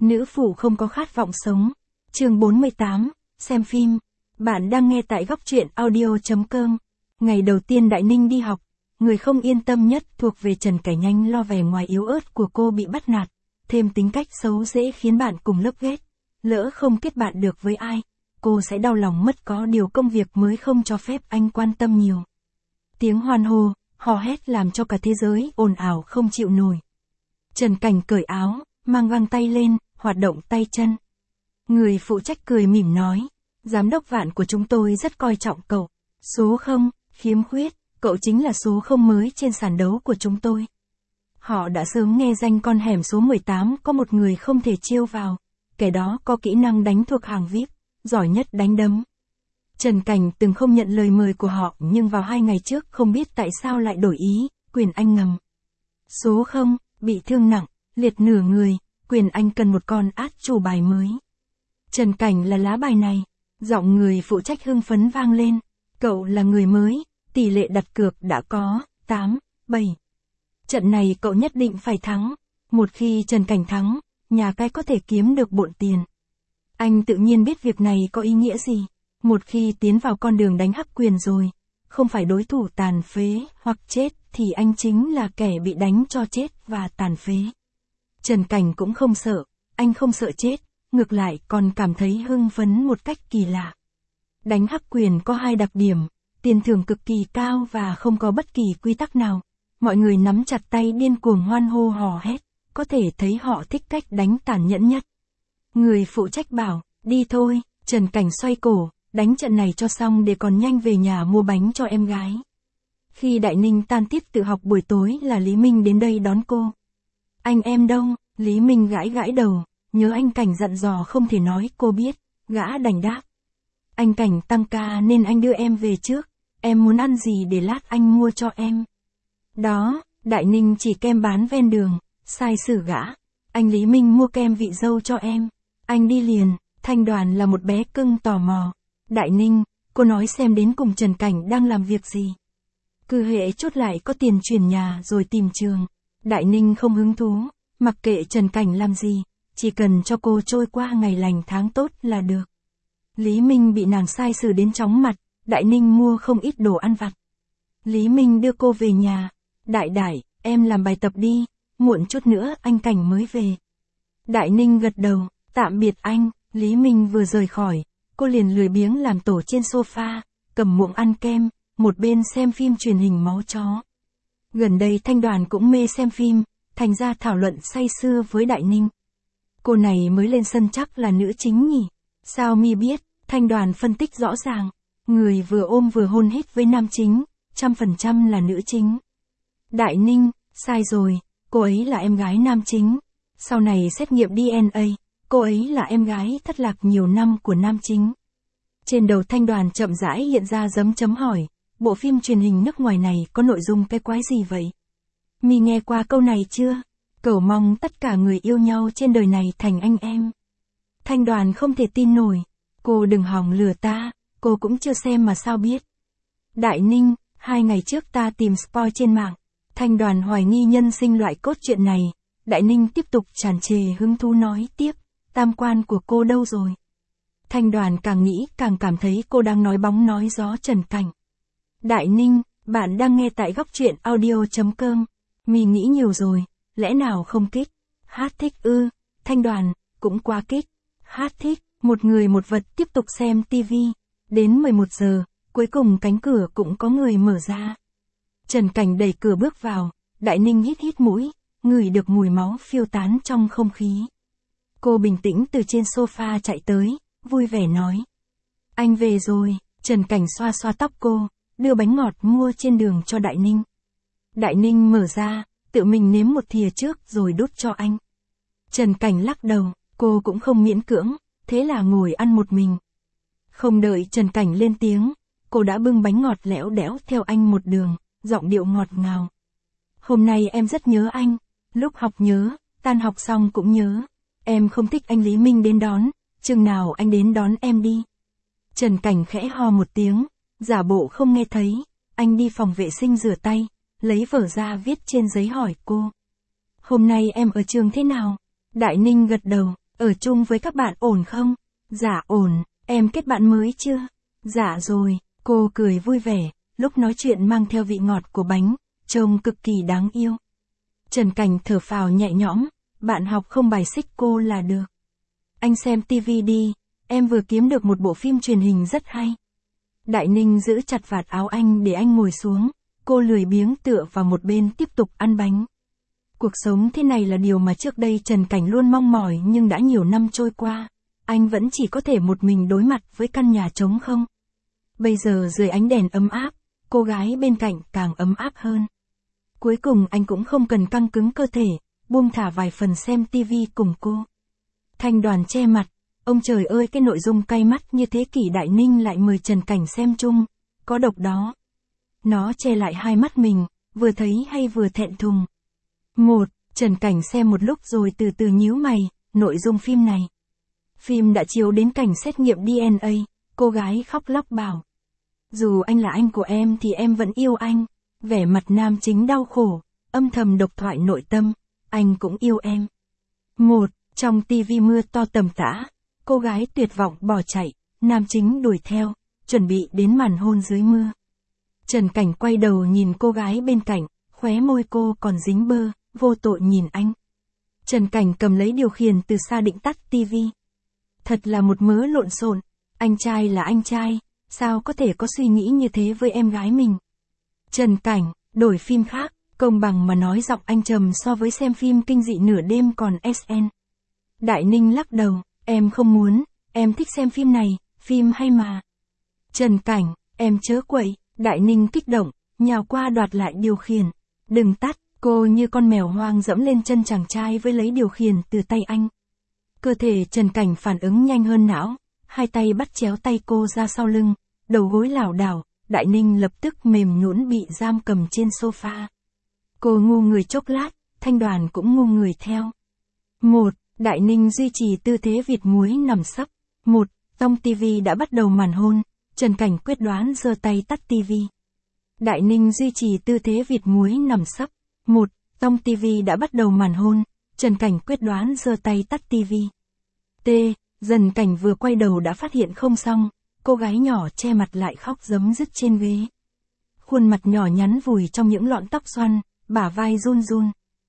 Nữ phụ không có khát vọng sống. Chương 48, xem phim. Bạn đang nghe tại góc truyện audio.com. Ngày đầu tiên Đại Ninh đi học, người không yên tâm nhất thuộc về Trần Cảnh Nhanh lo vẻ ngoài yếu ớt của cô bị bắt nạt, thêm tính cách xấu dễ khiến bạn cùng lớp ghét. Lỡ không kết bạn được với ai, cô sẽ đau lòng mất, có điều công việc mới không cho phép anh quan tâm nhiều. Tiếng hoan hô, hò hét làm cho cả thế giới ồn ào không chịu nổi. Trần Cảnh cởi áo, mang găng tay lên, hoạt động tay chân. Người phụ trách cười mỉm nói, giám đốc Vạn của chúng tôi rất coi trọng cậu. Số 0, khiếm khuyết, cậu chính là số 0 mới trên sàn đấu của chúng tôi. Họ đã sớm nghe danh con hẻm số 18 có một người không thể chiêu vào, kẻ đó có kỹ năng đánh thuộc hàng VIP, giỏi nhất đánh đấm. Trần Cảnh từng không nhận lời mời của họ, nhưng vào 2 ngày trước không biết tại sao lại đổi ý, Quyền Anh ngầm. Số 0, bị thương nặng, liệt nửa người, Quyền Anh cần một con át chủ bài mới. Trần Cảnh là lá bài này. Giọng người phụ trách hưng phấn vang lên. Cậu là người mới, tỷ lệ đặt cược đã có 8-7. Trận này cậu nhất định phải thắng. Một khi Trần Cảnh thắng, nhà cái có thể kiếm được bộn tiền. Anh tự nhiên biết việc này có ý nghĩa gì. Một khi tiến vào con đường đánh hắc quyền rồi, không phải đối thủ tàn phế hoặc chết thì anh chính là kẻ bị đánh cho chết và tàn phế. Trần Cảnh cũng không sợ, anh không sợ chết, ngược lại còn cảm thấy hưng phấn một cách kỳ lạ. Đánh hắc quyền có 2 đặc điểm, tiền thưởng cực kỳ cao và không có bất kỳ quy tắc nào. Mọi người nắm chặt tay điên cuồng hoan hô hò hét, có thể thấy họ thích cách đánh tàn nhẫn nhất. Người phụ trách bảo, đi thôi. Trần Cảnh xoay cổ, đánh trận này cho xong để còn nhanh về nhà mua bánh cho em gái. Khi Đại Ninh tan tiết tự học buổi tối là Lý Minh đến đây đón cô. Anh em đâu? Lý Minh gãi gãi đầu, nhớ anh Cảnh dặn dò không thể nói cô biết, gã đành đáp. Anh Cảnh tăng ca nên anh đưa em về trước, em muốn ăn gì để lát anh mua cho em. Đó, Đại Ninh chỉ kem bán ven đường, sai sử gã. Anh Lý Minh mua kem vị dâu cho em. Anh đi liền. Thanh Đoàn là một bé cưng tò mò. Đại Ninh, cô nói xem đến cùng Trần Cảnh đang làm việc gì. Cứ hễ chốt lại có tiền chuyển nhà rồi tìm trường. Đại Ninh không hứng thú, mặc kệ Trần Cảnh làm gì, chỉ cần cho cô trôi qua ngày lành tháng tốt là được. Lý Minh bị nàng sai sử đến chóng mặt, Đại Ninh mua không ít đồ ăn vặt. Lý Minh đưa cô về nhà. Đại, em làm bài tập đi, muộn chút nữa anh Cảnh mới về. Đại Ninh gật đầu, tạm biệt anh. Lý Minh vừa rời khỏi, cô liền lười biếng làm tổ trên sofa, cầm muỗng ăn kem, một bên xem phim truyền hình máu chó. Gần đây Thanh Đoàn cũng mê xem phim, thành ra thảo luận say sưa với Đại Ninh. Cô này mới lên sân chắc là nữ chính nhỉ? Sao mi biết? Thanh Đoàn phân tích rõ ràng. Người vừa ôm vừa hôn hết với nam chính, 100% là nữ chính. Đại Ninh, sai rồi, cô ấy là em gái nam chính. Sau này xét nghiệm DNA, cô ấy là em gái thất lạc nhiều năm của nam chính. Trên đầu Thanh Đoàn chậm rãi hiện ra dấu chấm hỏi, bộ phim truyền hình nước ngoài này có nội dung cái quái gì vậy? Mi nghe qua câu này chưa? Cầu mong tất cả người yêu nhau trên đời này thành anh em. Thanh Đoàn không thể tin nổi. Cô đừng hòng lừa ta, cô cũng chưa xem mà sao biết. Đại Ninh, 2 ngày trước ta tìm spoil trên mạng. Thanh Đoàn hoài nghi nhân sinh loại cốt truyện này. Đại Ninh tiếp tục tràn trề hứng thú nói tiếp, tam quan của cô đâu rồi? Thanh Đoàn càng nghĩ càng cảm thấy cô đang nói bóng nói gió Trần Cảnh. Đại Ninh, bạn đang nghe tại góc truyện audio.com. Mi nghĩ nhiều rồi, lẽ nào không kích? Hát thích ư? Thanh Đoàn, cũng quá kích. Hát thích, một người một vật tiếp tục xem tivi. Đến 11 giờ, cuối cùng cánh cửa cũng có người mở ra. Trần Cảnh đẩy cửa bước vào, Đại Ninh hít mũi, ngửi được mùi máu phiêu tán trong không khí. Cô bình tĩnh từ trên sofa chạy tới, vui vẻ nói. Anh về rồi. Trần Cảnh xoa xoa tóc cô, đưa bánh ngọt mua trên đường cho Đại Ninh. Đại Ninh mở ra, tự mình nếm một thìa trước rồi đút cho anh. Trần Cảnh lắc đầu, cô cũng không miễn cưỡng, thế là ngồi ăn một mình. Không đợi Trần Cảnh lên tiếng, cô đã bưng bánh ngọt lẽo đẽo theo anh một đường, giọng điệu ngọt ngào. Hôm nay em rất nhớ anh, lúc học nhớ, tan học xong cũng nhớ. Em không thích anh Lý Minh đến đón, chừng nào anh đến đón em đi. Trần Cảnh khẽ ho một tiếng, giả bộ không nghe thấy, anh đi phòng vệ sinh rửa tay, lấy vở ra viết trên giấy hỏi cô. Hôm nay em ở trường thế nào? Đại Ninh gật đầu, Ở chung với các bạn ổn không? Dạ ổn, em kết bạn mới chưa? Dạ rồi, cô cười vui vẻ, lúc nói chuyện mang theo vị ngọt của bánh, trông cực kỳ đáng yêu. Trần Cảnh thở phào nhẹ nhõm, bạn học không bài xích cô là được. Anh xem tivi đi, em vừa kiếm được một bộ phim truyền hình rất hay. Đại Ninh giữ chặt vạt áo anh để anh ngồi xuống, cô lười biếng tựa vào một bên tiếp tục ăn bánh. Cuộc sống thế này là điều mà trước đây Trần Cảnh luôn mong mỏi nhưng đã nhiều năm trôi qua, anh vẫn chỉ có thể một mình đối mặt với căn nhà trống không. Bây giờ dưới ánh đèn ấm áp, cô gái bên cạnh càng ấm áp hơn. Cuối cùng anh cũng không cần căng cứng cơ thể, buông thả vài phần xem tivi cùng cô. Thanh Đoàn che mặt, ông trời ơi cái nội dung cay mắt như thế kỷ Đại Ninh lại mời Trần Cảnh xem chung, có độc đó. Nó che lại hai mắt mình, vừa thấy hay vừa thẹn thùng. Trần Cảnh xem một lúc rồi từ từ nhíu mày, nội dung phim này. Phim đã chiếu đến cảnh xét nghiệm DNA, cô gái khóc lóc bảo. Dù anh là anh của em thì em vẫn yêu anh, vẻ mặt nam chính đau khổ, âm thầm độc thoại nội tâm, anh cũng yêu em. Trong tivi mưa to tầm tã, cô gái tuyệt vọng bỏ chạy, nam chính đuổi theo, chuẩn bị đến màn hôn dưới mưa. Trần Cảnh quay đầu nhìn cô gái bên cạnh, khóe môi cô còn dính bơ, vô tội nhìn anh. Trần Cảnh cầm lấy điều khiển từ xa định tắt tivi. Thật là một mớ lộn xộn, anh trai là anh trai, sao có thể có suy nghĩ như thế với em gái mình. Trần Cảnh, đổi phim khác, công bằng mà nói giọng anh trầm so với xem phim kinh dị nửa đêm còn SN. Đại Ninh lắc đầu, em không muốn, em thích xem phim này, phim hay mà. Trần Cảnh, em chớ quậy, Đại Ninh kích động, nhào qua đoạt lại điều khiển. Đừng tắt, cô như con mèo hoang dẫm lên chân chàng trai với lấy điều khiển từ tay anh. Cơ thể Trần Cảnh phản ứng nhanh hơn não, hai tay bắt chéo tay cô ra sau lưng, đầu gối lảo đảo, Đại Ninh lập tức mềm nhũn bị giam cầm trên sofa. Cô ngu người chốc lát, Thanh Đoàn cũng ngu người theo. Đại Ninh duy trì tư thế vịt muối nằm sấp. Tông tivi đã bắt đầu màn hôn, Trần Cảnh quyết đoán giơ tay tắt tivi. Đại Ninh duy trì tư thế vịt muối nằm sấp. Tông tivi đã bắt đầu màn hôn, Trần Cảnh quyết đoán giơ tay tắt tivi. Dần Cảnh vừa quay đầu đã phát hiện không xong, cô gái nhỏ che mặt lại khóc rấm rứt trên ghế. Khuôn mặt nhỏ nhắn vùi trong những lọn tóc xoăn, bả vai run run.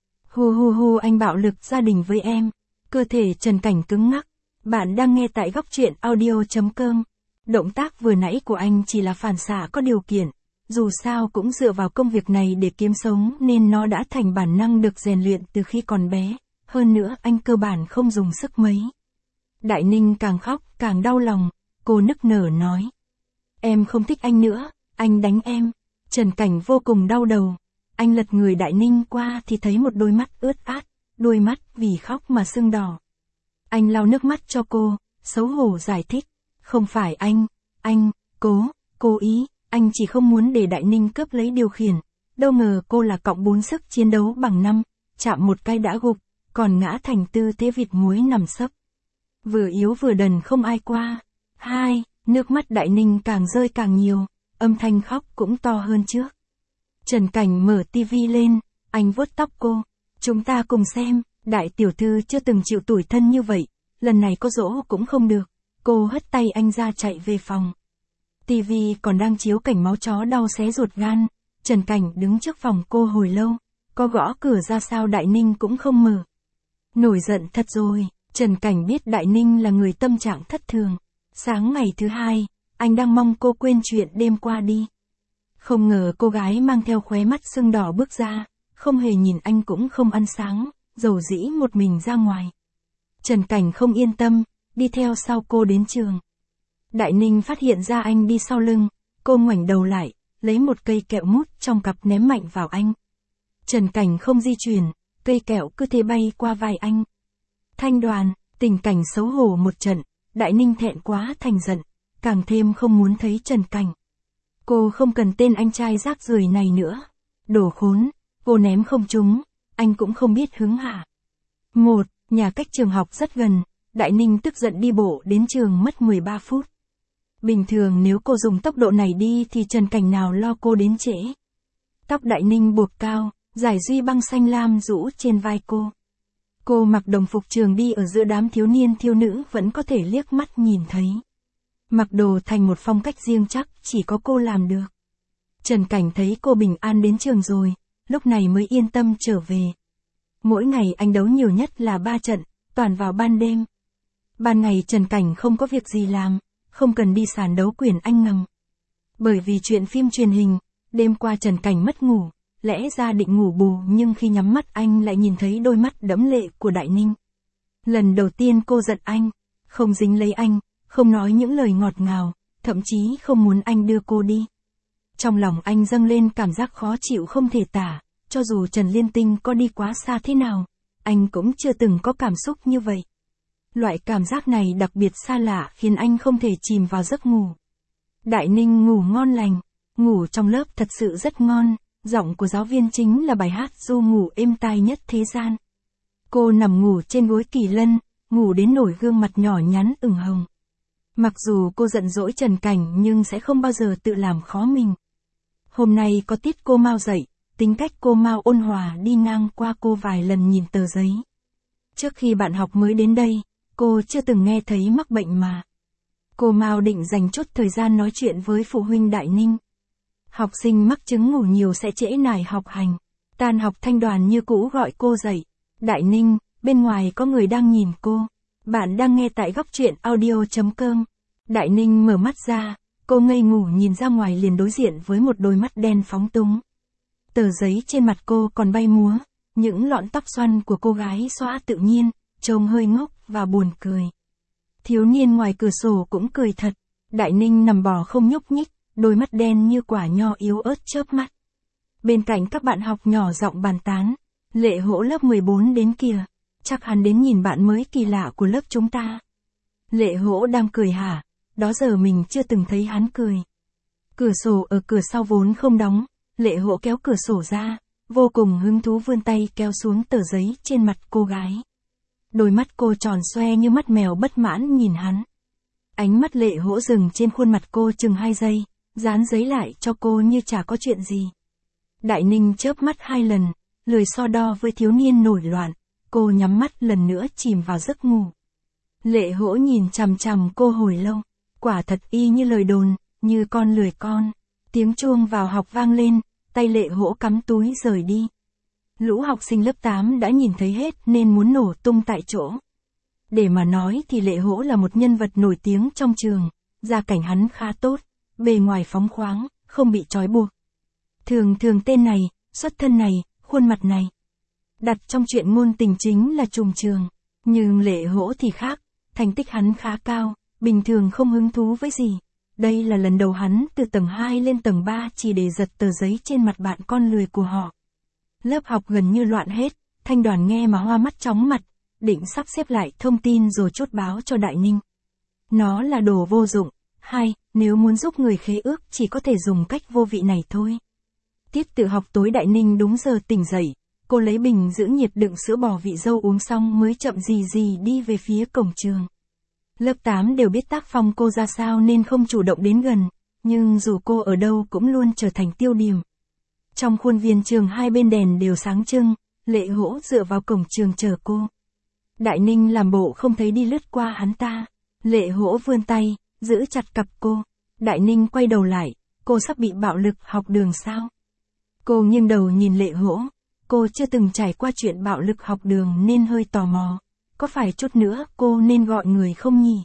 Hu anh bạo lực gia đình với em. Cơ thể Trần Cảnh cứng ngắc. Bạn đang nghe tại góc truyện audio.com. Động tác vừa nãy của anh chỉ là phản xạ có điều kiện. Dù sao cũng dựa vào công việc này để kiếm sống nên nó đã thành bản năng được rèn luyện từ khi còn bé. Hơn nữa anh cơ bản không dùng sức mấy. Đại Ninh càng khóc càng đau lòng. Cô nức nở nói. Em không thích anh nữa, anh đánh em. Trần Cảnh vô cùng đau đầu. Anh lật người Đại Ninh qua thì thấy một đôi mắt ướt át, đôi mắt vì khóc mà sưng đỏ. Anh lau nước mắt cho cô, xấu hổ giải thích. Không phải anh, cố ý, anh chỉ không muốn để Đại Ninh cướp lấy điều khiển. Đâu ngờ cô là cọng bún sức chiến đấu bằng 5, chạm một cái đã gục, còn ngã thành tư thế vịt muối nằm sấp. Vừa yếu vừa đần không ai qua. Nước mắt Đại Ninh càng rơi càng nhiều, âm thanh khóc cũng to hơn trước. Trần Cảnh mở tivi lên, anh vuốt tóc cô. Chúng ta cùng xem, đại tiểu thư chưa từng chịu tủi thân như vậy, lần này có dỗ cũng không được. Cô hất tay anh ra chạy về phòng. Tivi còn đang chiếu cảnh máu chó đau xé ruột gan, Trần Cảnh đứng trước phòng cô hồi lâu, có gõ cửa ra sao Đại Ninh cũng không mở. Nổi giận thật rồi, Trần Cảnh biết Đại Ninh là người tâm trạng thất thường. Sáng ngày thứ hai, anh đang mong cô quên chuyện đêm qua đi. Không ngờ cô gái mang theo khóe mắt sưng đỏ bước ra, không hề nhìn anh cũng không ăn sáng, dầu dĩ một mình ra ngoài. Trần Cảnh không yên tâm, đi theo sau cô đến trường. Đại Ninh phát hiện ra anh đi sau lưng, cô ngoảnh đầu lại, lấy một cây kẹo mút trong cặp ném mạnh vào anh. Trần Cảnh không di chuyển, cây kẹo cứ thế bay qua vai anh. Thanh Đoàn, tình cảnh xấu hổ một trận, Đại Ninh thẹn quá thành giận, càng thêm không muốn thấy Trần Cảnh. Cô không cần tên anh trai rác rưởi này nữa. Đồ khốn, cô ném không trúng, anh cũng không biết hứng hả. Nhà cách trường học rất gần, Đại Ninh tức giận đi bộ đến trường mất 13 phút. Bình thường nếu cô dùng tốc độ này đi thì Trần Cảnh nào lo cô đến trễ. Tóc Đại Ninh buộc cao, dải duy băng xanh lam rũ trên vai cô. Cô mặc đồng phục trường đi ở giữa đám thiếu niên thiếu nữ vẫn có thể liếc mắt nhìn thấy. Mặc đồ thành một phong cách riêng chắc chỉ có cô làm được. Trần Cảnh thấy cô bình an đến trường rồi, lúc này mới yên tâm trở về. Mỗi ngày anh đấu nhiều nhất là 3 trận, toàn vào ban đêm. Ban ngày Trần Cảnh không có việc gì làm, không cần đi sàn đấu quyền anh ngầm. Bởi vì chuyện phim truyền hình, đêm qua Trần Cảnh mất ngủ, lẽ ra định ngủ bù nhưng khi nhắm mắt anh lại nhìn thấy đôi mắt đẫm lệ của Đại Ninh. Lần đầu tiên cô giận anh, không dính lấy anh, không nói những lời ngọt ngào, thậm chí không muốn anh đưa cô đi. Trong lòng anh dâng lên cảm giác khó chịu không thể tả, cho dù Trần Liên Tinh có đi quá xa thế nào, anh cũng chưa từng có cảm xúc như vậy. Loại cảm giác này đặc biệt xa lạ khiến anh không thể chìm vào giấc ngủ. Đại Ninh ngủ ngon lành, ngủ trong lớp thật sự rất ngon, giọng của giáo viên chính là bài hát du ngủ êm tai nhất thế gian. Cô nằm ngủ trên gối Kỳ Lân, ngủ đến nổi gương mặt nhỏ nhắn ửng hồng. Mặc dù cô giận dỗi Trần Cảnh nhưng sẽ không bao giờ tự làm khó mình. Hôm nay có tiết cô Mao dạy, tính cách cô Mao ôn hòa đi ngang qua cô vài lần nhìn tờ giấy. Trước khi bạn học mới đến đây, cô chưa từng nghe thấy mắc bệnh mà. Cô Mao định dành chút thời gian nói chuyện với phụ huynh Đại Ninh. Học sinh mắc chứng ngủ nhiều sẽ trễ nải học hành. Tan học Thanh Đoàn như cũ gọi cô dậy. Đại Ninh, bên ngoài có người đang nhìn cô. Bạn đang nghe tại góc truyện audio.com. Đại Ninh mở mắt ra, cô ngây ngủ nhìn ra ngoài liền đối diện với một đôi mắt đen phóng túng. Tờ giấy trên mặt cô còn bay múa, những lọn tóc xoăn của cô gái xõa tự nhiên, trông hơi ngốc và buồn cười. Thiếu niên ngoài cửa sổ cũng cười thật. Đại Ninh nằm bò không nhúc nhích, đôi mắt đen như quả nho yếu ớt chớp mắt. Bên cạnh các bạn học nhỏ giọng bàn tán. Lệ Hỗ lớp 14 đến kìa, chắc hắn đến nhìn bạn mới kỳ lạ của lớp chúng ta. Lệ Hỗ đang cười hả, đó giờ mình chưa từng thấy hắn cười. Cửa sổ ở cửa sau vốn không đóng, Lệ Hỗ kéo cửa sổ ra, vô cùng hứng thú vươn tay kéo xuống tờ giấy trên mặt cô gái. Đôi mắt cô tròn xoe như mắt mèo bất mãn nhìn hắn. Ánh mắt Lệ Hỗ dừng trên khuôn mặt cô chừng 2 giây, dán giấy lại cho cô như chả có chuyện gì. Đại Ninh chớp mắt 2 lần, lười so đo với thiếu niên nổi loạn, cô nhắm mắt lần nữa chìm vào giấc ngủ. Lệ Hỗ nhìn chằm chằm cô hồi lâu, quả thật y như lời đồn, như con lười con. Tiếng chuông vào học vang lên, tay Lệ Hỗ cắm túi rời đi. Lũ học sinh lớp 8 đã nhìn thấy hết nên muốn nổ tung tại chỗ. Để mà nói thì Lệ Hỗ là một nhân vật nổi tiếng trong trường, gia cảnh hắn khá tốt, bề ngoài phóng khoáng, không bị trói buộc. Thường tên này, xuất thân này, khuôn mặt này. Đặt trong chuyện ngôn tình chính là trùm trường, nhưng Lệ Hỗ thì khác, thành tích hắn khá cao, bình thường không hứng thú với gì. Đây là lần đầu hắn từ tầng 2 lên tầng 3 chỉ để giật tờ giấy trên mặt bạn con lười của họ. Lớp học gần như loạn hết, Thanh Đoàn nghe mà hoa mắt chóng mặt, định sắp xếp lại thông tin rồi chốt báo cho Đại Ninh. Nó là đồ vô dụng, nếu muốn giúp người khế ước chỉ có thể dùng cách vô vị này thôi. Tiết tự học tối Đại Ninh đúng giờ tỉnh dậy, cô lấy bình giữ nhiệt đựng sữa bò vị dâu uống xong mới chậm gì đi về phía cổng trường. Lớp 8 đều biết tác phong cô ra sao nên không chủ động đến gần, nhưng dù cô ở đâu cũng luôn trở thành tiêu điểm. Trong khuôn viên trường hai bên đèn đều sáng trưng, Lệ Hỗ dựa vào cổng trường chờ cô. Đại Ninh làm bộ không thấy đi lướt qua hắn ta. Lệ Hỗ vươn tay, giữ chặt cặp cô. Đại Ninh quay đầu lại, cô sắp bị bạo lực học đường sao? Cô nghiêng đầu nhìn Lệ Hỗ, cô chưa từng trải qua chuyện bạo lực học đường nên hơi tò mò. Có phải chút nữa cô nên gọi người không nhỉ?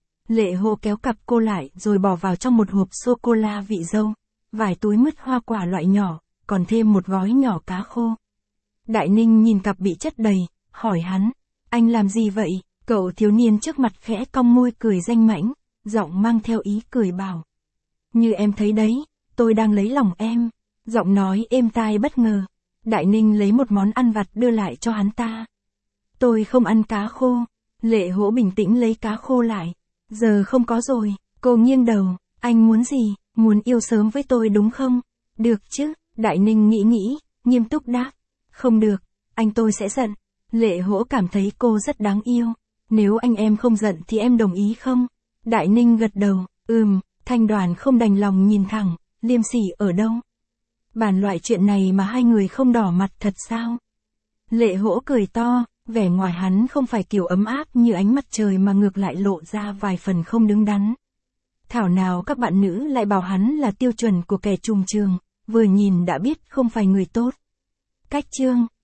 Lệ Hỗ kéo cặp cô lại rồi bỏ vào trong một hộp sô-cô-la vị dâu, vài túi mứt hoa quả loại nhỏ, còn thêm một gói nhỏ cá khô. Đại Ninh nhìn cặp bị chất đầy, hỏi hắn, anh làm gì vậy? Cậu thiếu niên trước mặt khẽ cong môi cười danh mãnh, giọng mang theo ý cười bảo. Như em thấy đấy, tôi đang lấy lòng em. Giọng nói êm tai bất ngờ. Đại Ninh lấy một món ăn vặt đưa lại cho hắn ta. Tôi không ăn cá khô. Lệ Hỗ bình tĩnh lấy cá khô lại. Giờ không có rồi. Cô nghiêng đầu, anh muốn gì? Muốn yêu sớm với tôi đúng không? Được chứ? Đại Ninh nghĩ, nghiêm túc đáp. Không được, anh tôi sẽ giận. Lệ Hỗ cảm thấy cô rất đáng yêu. Nếu anh em không giận thì em đồng ý không? Đại Ninh gật đầu, Thanh Đoàn không đành lòng nhìn thẳng, liêm sỉ ở đâu? Bàn loại chuyện này mà hai người không đỏ mặt thật sao? Lệ Hỗ cười to, Vẻ ngoài hắn không phải kiểu ấm áp như ánh mặt trời mà ngược lại lộ ra vài phần không đứng đắn. Thảo nào các bạn nữ lại bảo hắn là tiêu chuẩn của kẻ trùm trường, vừa nhìn đã biết không phải người tốt. Cách chương